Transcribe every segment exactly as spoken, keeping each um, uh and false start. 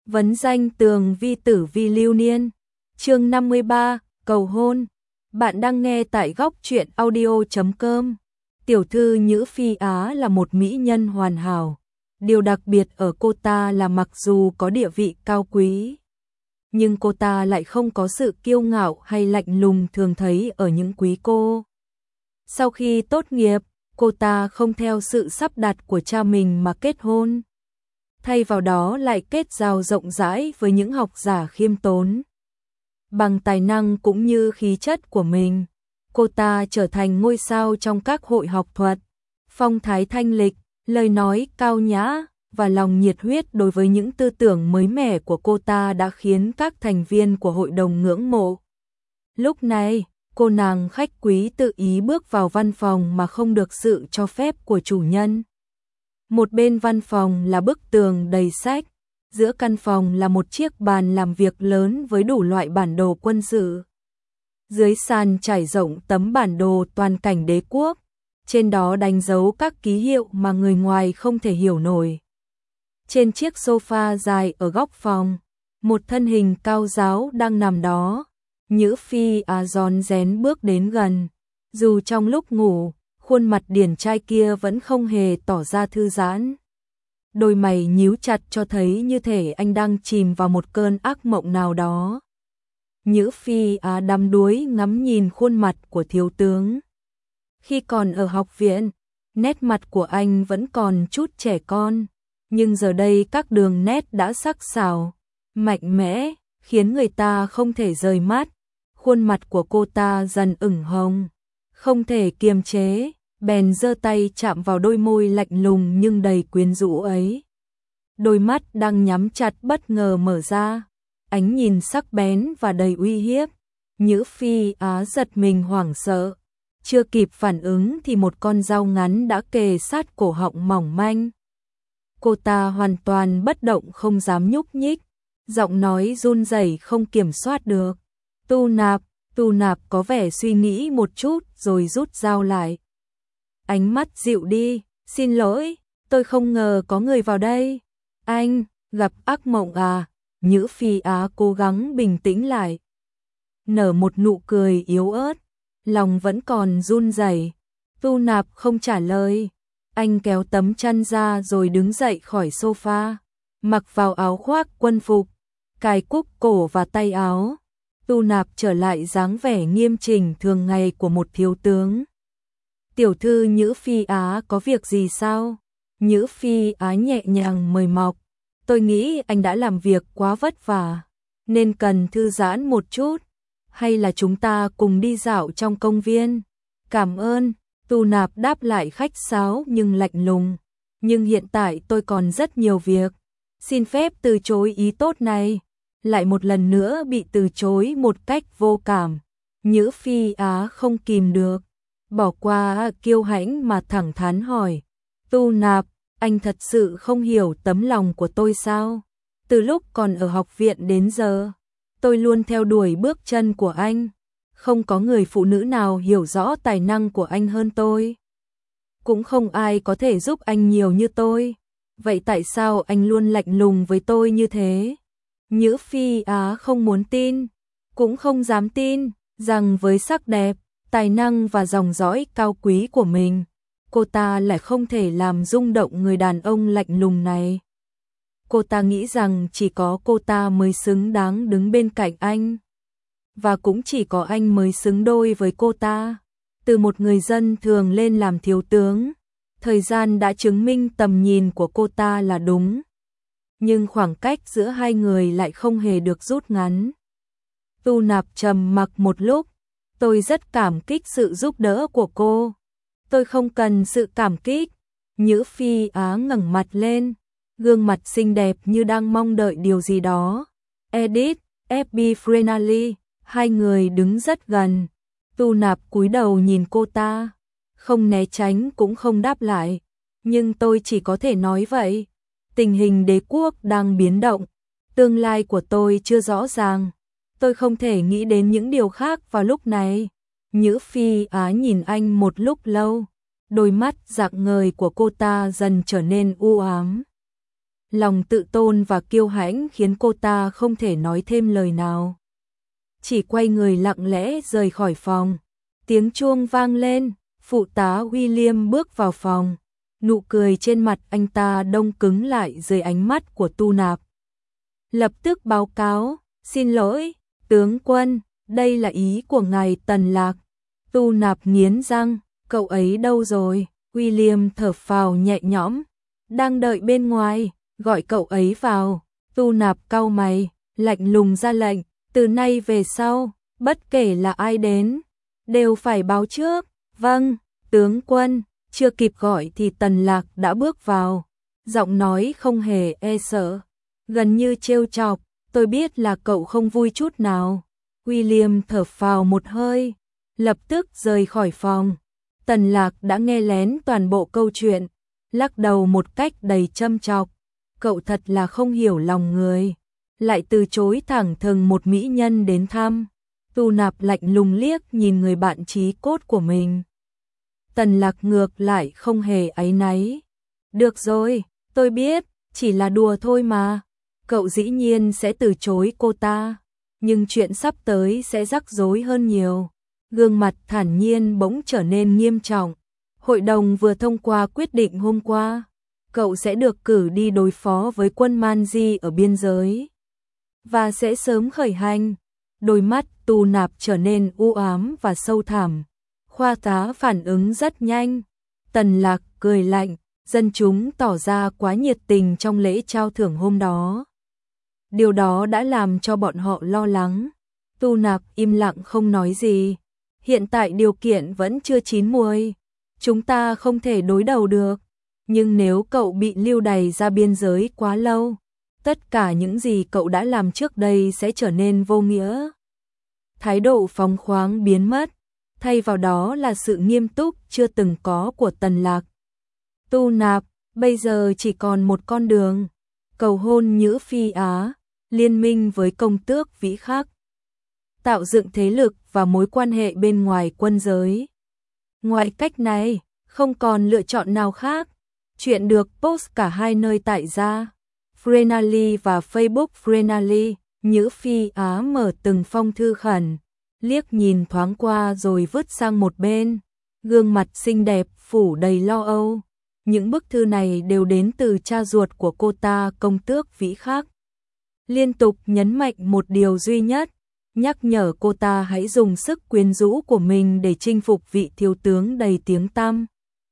Vấn danh tường vi tử vi lưu niên. Chương năm mươi ba, cầu hôn. Bạn đang nghe tại góc truyện audio chấm com. Tiểu thư Nhữ Phi Á là một mỹ nhân hoàn hảo. Điều đặc biệt ở cô ta là mặc dù có địa vị cao quý, nhưng cô ta lại không có sự kiêu ngạo hay lạnh lùng thường thấy ở những quý cô. Sau khi tốt nghiệp, cô ta không theo sự sắp đặt của cha mình mà kết hôn. Thay vào đó lại kết giao rộng rãi với những học giả khiêm tốn. Bằng tài năng cũng như khí chất của mình, cô ta trở thành ngôi sao trong các hội học thuật. Phong thái thanh lịch, lời nói cao nhã và lòng nhiệt huyết đối với những tư tưởng mới mẻ của cô ta đã khiến các thành viên của hội đồng ngưỡng mộ. Lúc này, cô nàng khách quý tự ý bước vào văn phòng mà không được sự cho phép của chủ nhân. Một bên văn phòng là bức tường đầy sách, giữa căn phòng là một chiếc bàn làm việc lớn với đủ loại bản đồ quân sự. Dưới sàn trải rộng tấm bản đồ toàn cảnh đế quốc, trên đó đánh dấu các ký hiệu mà người ngoài không thể hiểu nổi. Trên chiếc sofa dài ở góc phòng, một thân hình cao ráo đang nằm đó. Nhữ Phi Á rón rén bước đến gần, dù trong lúc ngủ, khuôn mặt điển trai kia vẫn không hề tỏ ra thư giãn. Đôi mày nhíu chặt cho thấy như thể anh đang chìm vào một cơn ác mộng nào đó. Nhữ Phi Á đắm đuối ngắm nhìn khuôn mặt của thiếu tướng. Khi còn ở học viện, nét mặt của anh vẫn còn chút trẻ con, nhưng giờ đây các đường nét đã sắc sảo, mạnh mẽ, khiến người ta không thể rời mắt. Khuôn mặt của cô ta dần ửng hồng, không thể kiềm chế, bèn giơ tay chạm vào đôi môi lạnh lùng nhưng đầy quyến rũ ấy. Đôi mắt đang nhắm chặt bất ngờ mở ra, ánh nhìn sắc bén và đầy uy hiếp. Nhữ Phi Á giật mình hoảng sợ, chưa kịp phản ứng thì một con dao ngắn đã kề sát cổ họng mỏng manh. Cô ta hoàn toàn bất động không dám nhúc nhích, giọng nói run rẩy không kiểm soát được. Tu Nạp, Tu Nạp có vẻ suy nghĩ một chút rồi rút dao lại. Ánh mắt dịu đi, xin lỗi, tôi không ngờ có người vào đây. Anh, gặp ác mộng à? Nhữ Phi Á cố gắng bình tĩnh lại, nở một nụ cười yếu ớt, lòng vẫn còn run rẩy. Tu Nạp không trả lời, anh kéo tấm chăn ra rồi đứng dậy khỏi sofa, mặc vào áo khoác quân phục, cài cúc cổ và tay áo. Tu Nạp trở lại dáng vẻ nghiêm chỉnh thường ngày của một thiếu tướng. Tiểu thư Nhữ Phi Á có việc gì sao? Nhữ Phi Á nhẹ nhàng mời mọc. Tôi nghĩ anh đã làm việc quá vất vả, nên cần thư giãn một chút. Hay là chúng ta cùng đi dạo trong công viên? Cảm ơn, Tu Nạp đáp lại khách sáo nhưng lạnh lùng. Nhưng hiện tại tôi còn rất nhiều việc. Xin phép từ chối ý tốt này. Lại một lần nữa bị từ chối một cách vô cảm. Nhữ Phi Á không kìm được, bỏ qua kiêu hãnh mà thẳng thắn hỏi. Tu Nạp, anh thật sự không hiểu tấm lòng của tôi sao? Từ lúc còn ở học viện đến giờ, tôi luôn theo đuổi bước chân của anh. Không có người phụ nữ nào hiểu rõ tài năng của anh hơn tôi. Cũng không ai có thể giúp anh nhiều như tôi. Vậy tại sao anh luôn lạnh lùng với tôi như thế? Nhữ Phi Á không muốn tin, cũng không dám tin, rằng với sắc đẹp, tài năng và dòng dõi cao quý của mình, cô ta lại không thể làm rung động người đàn ông lạnh lùng này. Cô ta nghĩ rằng chỉ có cô ta mới xứng đáng đứng bên cạnh anh, và cũng chỉ có anh mới xứng đôi với cô ta. Từ một người dân thường lên làm thiếu tướng, thời gian đã chứng minh tầm nhìn của cô ta là đúng. Nhưng khoảng cách giữa hai người lại không hề được rút ngắn. Tu Nạp trầm mặc một lúc. Tôi rất cảm kích sự giúp đỡ của cô. Tôi không cần sự cảm kích. Nhữ Phi Á ngẩng mặt lên, gương mặt xinh đẹp như đang mong đợi điều gì đó. Edit, ép bê Frenally, hai người đứng rất gần. Tu Nạp cúi đầu nhìn cô ta, không né tránh cũng không đáp lại. Nhưng tôi chỉ có thể nói vậy. Tình hình đế quốc đang biến động, tương lai của tôi chưa rõ ràng. Tôi không thể nghĩ đến những điều khác vào lúc này. Nhữ Phi Á nhìn anh một lúc lâu, đôi mắt rạng ngời của cô ta dần trở nên u ám. lòng tự tôn và kiêu hãnh khiến cô ta không thể nói thêm lời nào. Chỉ quay người lặng lẽ rời khỏi phòng. Tiếng chuông vang lên, phụ tá William bước vào phòng. Nụ cười trên mặt anh ta đông cứng lại dưới ánh mắt của Tu Nạp. Lập tức báo cáo, xin lỗi, tướng quân, đây là ý của ngài Tần Lạc. Tu Nạp nghiến răng, cậu ấy đâu rồi? William thở phào nhẹ nhõm, đang đợi bên ngoài, gọi cậu ấy vào. Tu Nạp cau mày, lạnh lùng ra lệnh, từ nay về sau, bất kể là ai đến, đều phải báo trước. Vâng, tướng quân. Chưa kịp gọi thì Tần Lạc đã bước vào, giọng nói không hề e sợ, gần như trêu chọc, tôi biết là cậu không vui chút nào. William thở phào một hơi, lập tức rời khỏi phòng. Tần Lạc đã nghe lén toàn bộ câu chuyện, lắc đầu một cách đầy châm chọc, cậu thật là không hiểu lòng người, lại từ chối thẳng thừng một mỹ nhân đến thăm. Tu Nạp lạnh lùng liếc nhìn người bạn chí cốt của mình. Tần Lạc ngược lại không hề áy náy. Được rồi, tôi biết, chỉ là đùa thôi mà. Cậu dĩ nhiên sẽ từ chối cô ta, nhưng chuyện sắp tới sẽ rắc rối hơn nhiều. Gương mặt thản nhiên bỗng trở nên nghiêm trọng. Hội đồng vừa thông qua quyết định hôm qua, cậu sẽ được cử đi đối phó với quân Manji ở biên giới, và sẽ sớm khởi hành. Đôi mắt Tu Nạp trở nên u ám và sâu thẳm. Khoa tá phản ứng rất nhanh. Tần Lạc cười lạnh, dân chúng tỏ ra quá nhiệt tình trong lễ trao thưởng hôm đó. Điều đó đã làm cho bọn họ lo lắng. Tu Nạp im lặng không nói gì. Hiện tại điều kiện vẫn chưa chín muồi, chúng ta không thể đối đầu được. Nhưng nếu cậu bị lưu đày ra biên giới quá lâu, tất cả những gì cậu đã làm trước đây sẽ trở nên vô nghĩa. Thái độ phóng khoáng biến mất, thay vào đó là sự nghiêm túc chưa từng có của Tần Lạc. Tu Nạp, bây giờ chỉ còn một con đường, cầu hôn Nhữ Phi Á, liên minh với công tước Vĩ Khắc, tạo dựng thế lực và mối quan hệ bên ngoài quân giới. Ngoài cách này, không còn lựa chọn nào khác. Chuyện được post cả hai nơi tại gia Frenally và Facebook Frenally. Nhữ Phi Á mở từng phong thư khẩn, liếc nhìn thoáng qua rồi vứt sang một bên, gương mặt xinh đẹp phủ đầy lo âu. Những bức thư này đều đến từ cha ruột của cô ta, công tước Vĩ Khắc. Liên tục nhấn mạnh một điều duy nhất, nhắc nhở cô ta hãy dùng sức quyến rũ của mình để chinh phục vị thiếu tướng đầy tiếng tăm,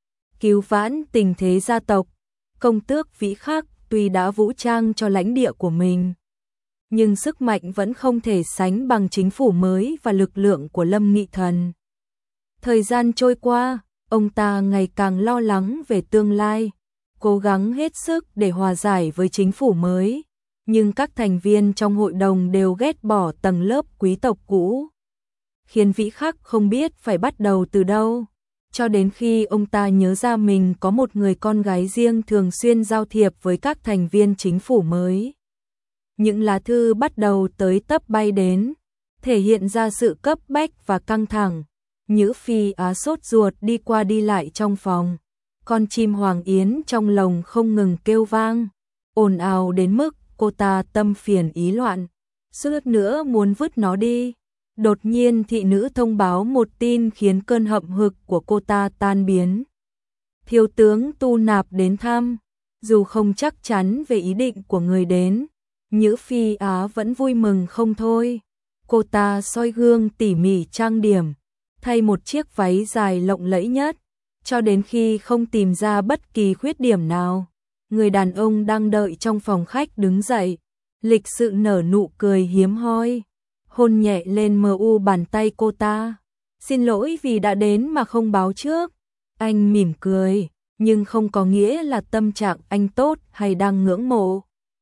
cứu vãn tình thế gia tộc. Công tước Vĩ Khắc tuy đã vũ trang cho lãnh địa của mình, nhưng sức mạnh vẫn không thể sánh bằng chính phủ mới và lực lượng của Lâm Nghị Thần. Thời gian trôi qua, ông ta ngày càng lo lắng về tương lai, cố gắng hết sức để hòa giải với chính phủ mới, nhưng các thành viên trong hội đồng đều ghét bỏ tầng lớp quý tộc cũ, khiến Vĩ Khắc không biết phải bắt đầu từ đâu, cho đến khi ông ta nhớ ra mình có một người con gái riêng thường xuyên giao thiệp với các thành viên chính phủ mới. Những lá thư bắt đầu tới tấp bay đến, thể hiện ra sự cấp bách và căng thẳng. Nhữ Phi Á sốt ruột đi qua đi lại trong phòng. Con chim hoàng yến trong lồng không ngừng kêu vang, ồn ào đến mức cô ta tâm phiền ý loạn, suýt nữa muốn vứt nó đi. Đột nhiên thị nữ thông báo một tin khiến cơn hậm hực của cô ta tan biến. Thiếu tướng Tu Nạp đến thăm. Dù không chắc chắn về ý định của người đến, Nhữ Phi Á vẫn vui mừng không thôi. Cô ta soi gương tỉ mỉ trang điểm, thay một chiếc váy dài lộng lẫy nhất, cho đến khi không tìm ra bất kỳ khuyết điểm nào. Người đàn ông đang đợi trong phòng khách đứng dậy, lịch sự nở nụ cười hiếm hoi, hôn nhẹ lên mờ u bàn tay cô ta. Xin lỗi vì đã đến mà không báo trước. Anh mỉm cười, nhưng không có nghĩa là tâm trạng anh tốt hay đang ngưỡng mộ.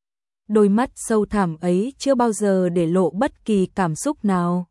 Đôi mắt sâu thẳm ấy chưa bao giờ để lộ bất kỳ cảm xúc nào,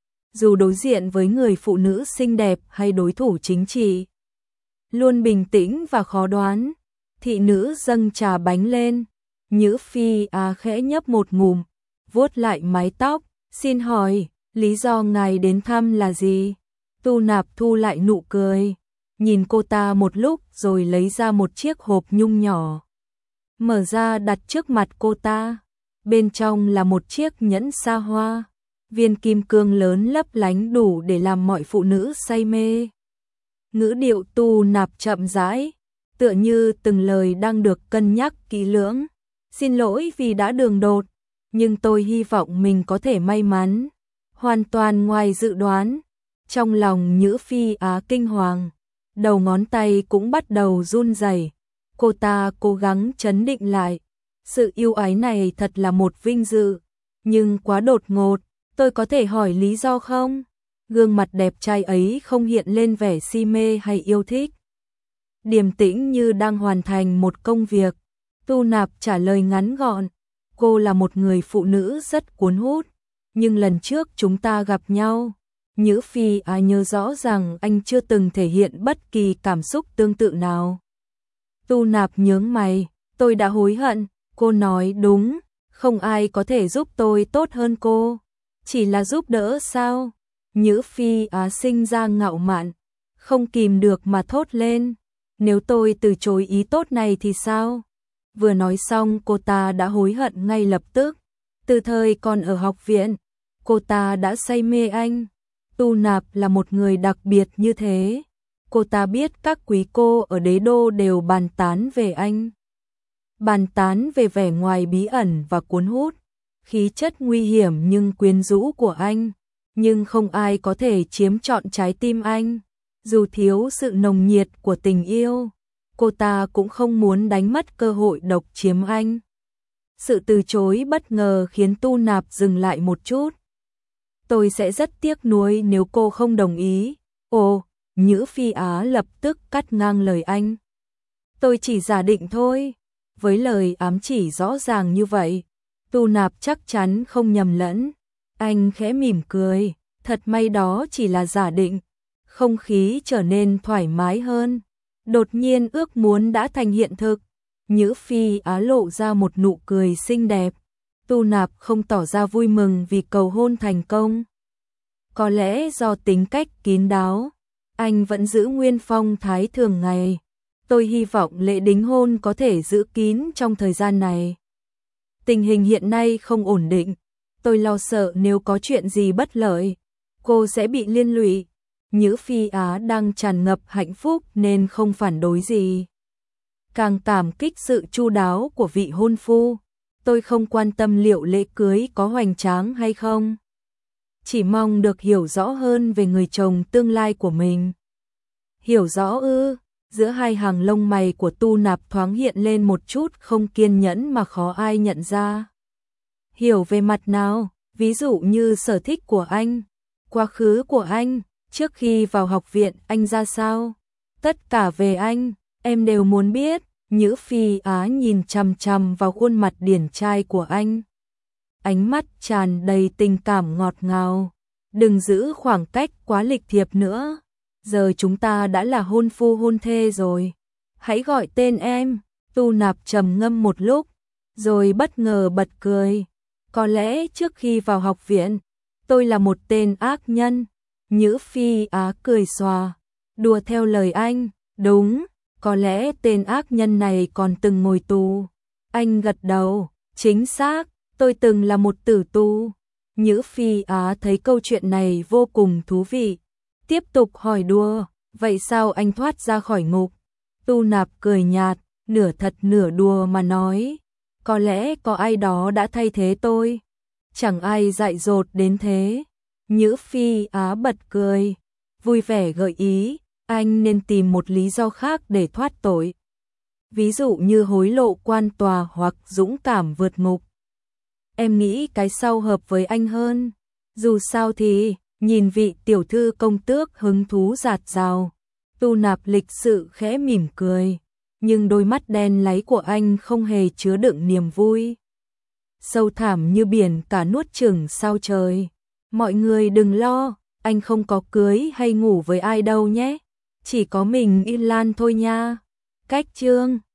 dù đối diện với người phụ nữ xinh đẹp hay đối thủ chính trị. Luôn bình tĩnh và khó đoán. Thị nữ dâng trà bánh lên. Nhữ Phi Á khẽ nhấp một ngụm, vuốt lại mái tóc. Xin hỏi, lý do ngài đến thăm là gì? Tu Nạp thu lại nụ cười, nhìn cô ta một lúc rồi lấy ra một chiếc hộp nhung nhỏ. mở ra đặt trước mặt cô ta. Bên trong là một chiếc nhẫn sa hoa, viên kim cương lớn lấp lánh đủ để làm mọi phụ nữ say mê. Ngữ điệu Tu Nạp chậm rãi, tựa như từng lời đang được cân nhắc kỹ lưỡng. Xin lỗi vì đã đường đột, nhưng tôi hy vọng mình có thể may mắn. Hoàn toàn ngoài dự đoán, trong lòng Nhữ Phi Á kinh hoàng, đầu ngón tay cũng bắt đầu run rẩy. Cô ta cố gắng trấn định lại. Sự yêu ái này thật là một vinh dự, nhưng quá đột ngột, tôi có thể hỏi lý do không? Gương mặt đẹp trai ấy không hiện lên vẻ si mê hay yêu thích. Điềm tĩnh như đang hoàn thành một công việc. Tu Nạp trả lời ngắn gọn, cô là một người phụ nữ rất cuốn hút, nhưng lần trước chúng ta gặp nhau, Nhữ Phi Á nhớ rõ rằng anh chưa từng thể hiện bất kỳ cảm xúc tương tự nào. Tu Nạp nhướng mày, tôi đã hối hận. Cô nói đúng, không ai có thể giúp tôi tốt hơn cô. Chỉ là giúp đỡ sao? Nhữ Phi Á sinh ra ngạo mạn, không kìm được mà thốt lên. Nếu tôi từ chối ý tốt này thì sao? Vừa nói xong cô ta đã hối hận ngay lập tức. Từ thời còn ở học viện, cô ta đã say mê anh. Tu Nạp là một người đặc biệt như thế. Cô ta biết các quý cô ở đế đô đều bàn tán về anh. Bàn tán về vẻ ngoài bí ẩn và cuốn hút, khí chất nguy hiểm nhưng quyến rũ của anh, nhưng không ai có thể chiếm trọn trái tim anh. Dù thiếu sự nồng nhiệt của tình yêu, cô ta cũng không muốn đánh mất cơ hội độc chiếm anh. Sự từ chối bất ngờ khiến Tu Nạp dừng lại một chút. Tôi sẽ rất tiếc nuối nếu cô không đồng ý. Ồ, Nhữ Phi Á lập tức cắt ngang lời anh. Tôi chỉ giả định thôi. Với lời ám chỉ rõ ràng như vậy, Tu Nạp chắc chắn không nhầm lẫn. Anh khẽ mỉm cười, thật may đó chỉ là giả định. Không khí trở nên thoải mái hơn. Đột nhiên ước muốn đã thành hiện thực. Nhữ Phi Á lộ ra một nụ cười xinh đẹp. Tu Nạp không tỏ ra vui mừng vì cầu hôn thành công. Có lẽ do tính cách kín đáo, anh vẫn giữ nguyên phong thái thường ngày. Tôi hy vọng lễ đính hôn có thể giữ kín trong thời gian này. Tình hình hiện nay không ổn định, tôi lo sợ nếu có chuyện gì bất lợi, cô sẽ bị liên lụy. Nhữ Phi Á đang tràn ngập hạnh phúc nên không phản đối gì. Càng cảm kích sự chu đáo của vị hôn phu, tôi không quan tâm liệu lễ cưới có hoành tráng hay không. Chỉ mong được hiểu rõ hơn về người chồng tương lai của mình. Hiểu rõ ư? Giữa hai hàng lông mày của Tu Nạp thoáng hiện lên một chút không kiên nhẫn mà khó ai nhận ra. Hiểu về mặt nào? Ví dụ như sở thích của anh, quá khứ của anh, trước khi vào học viện anh ra sao? Tất cả về anh, em đều muốn biết. Nhữ Phi Á nhìn chằm chằm vào khuôn mặt điển trai của anh. Ánh mắt tràn đầy tình cảm ngọt ngào. Đừng giữ khoảng cách quá lịch thiệp nữa. Giờ chúng ta đã là hôn phu hôn thê rồi. Hãy gọi tên em. Tu Nạp trầm ngâm một lúc, rồi bất ngờ bật cười. Có lẽ trước khi vào học viện, tôi là một tên ác nhân. Nhữ Phi Á cười xòa, đùa theo lời anh. Đúng, có lẽ tên ác nhân này còn từng ngồi tù. Anh gật đầu, chính xác, tôi từng là một tử tù. Nhữ Phi Á thấy câu chuyện này vô cùng thú vị. Tiếp tục hỏi đùa, vậy sao anh thoát ra khỏi ngục? Tu Nạp cười nhạt, nửa thật nửa đùa mà nói. Có lẽ có ai đó đã thay thế tôi. Chẳng ai dại dột đến thế. Nhữ Phi Á bật cười, vui vẻ gợi ý, anh nên tìm một lý do khác để thoát tội. Ví dụ như hối lộ quan tòa hoặc dũng cảm vượt ngục. Em nghĩ cái sau hợp với anh hơn. Dù sao thì, nhìn vị tiểu thư công tước hứng thú rạt rào. Tu Nạp lịch sự khẽ mỉm cười, nhưng đôi mắt đen láy của anh không hề chứa đựng niềm vui. Sâu thẳm như biển cả nuốt chửng sao trời. Mọi người đừng lo, anh không có cưới hay ngủ với ai đâu nhé. Chỉ có mình Yên Lan thôi nha. Cách chương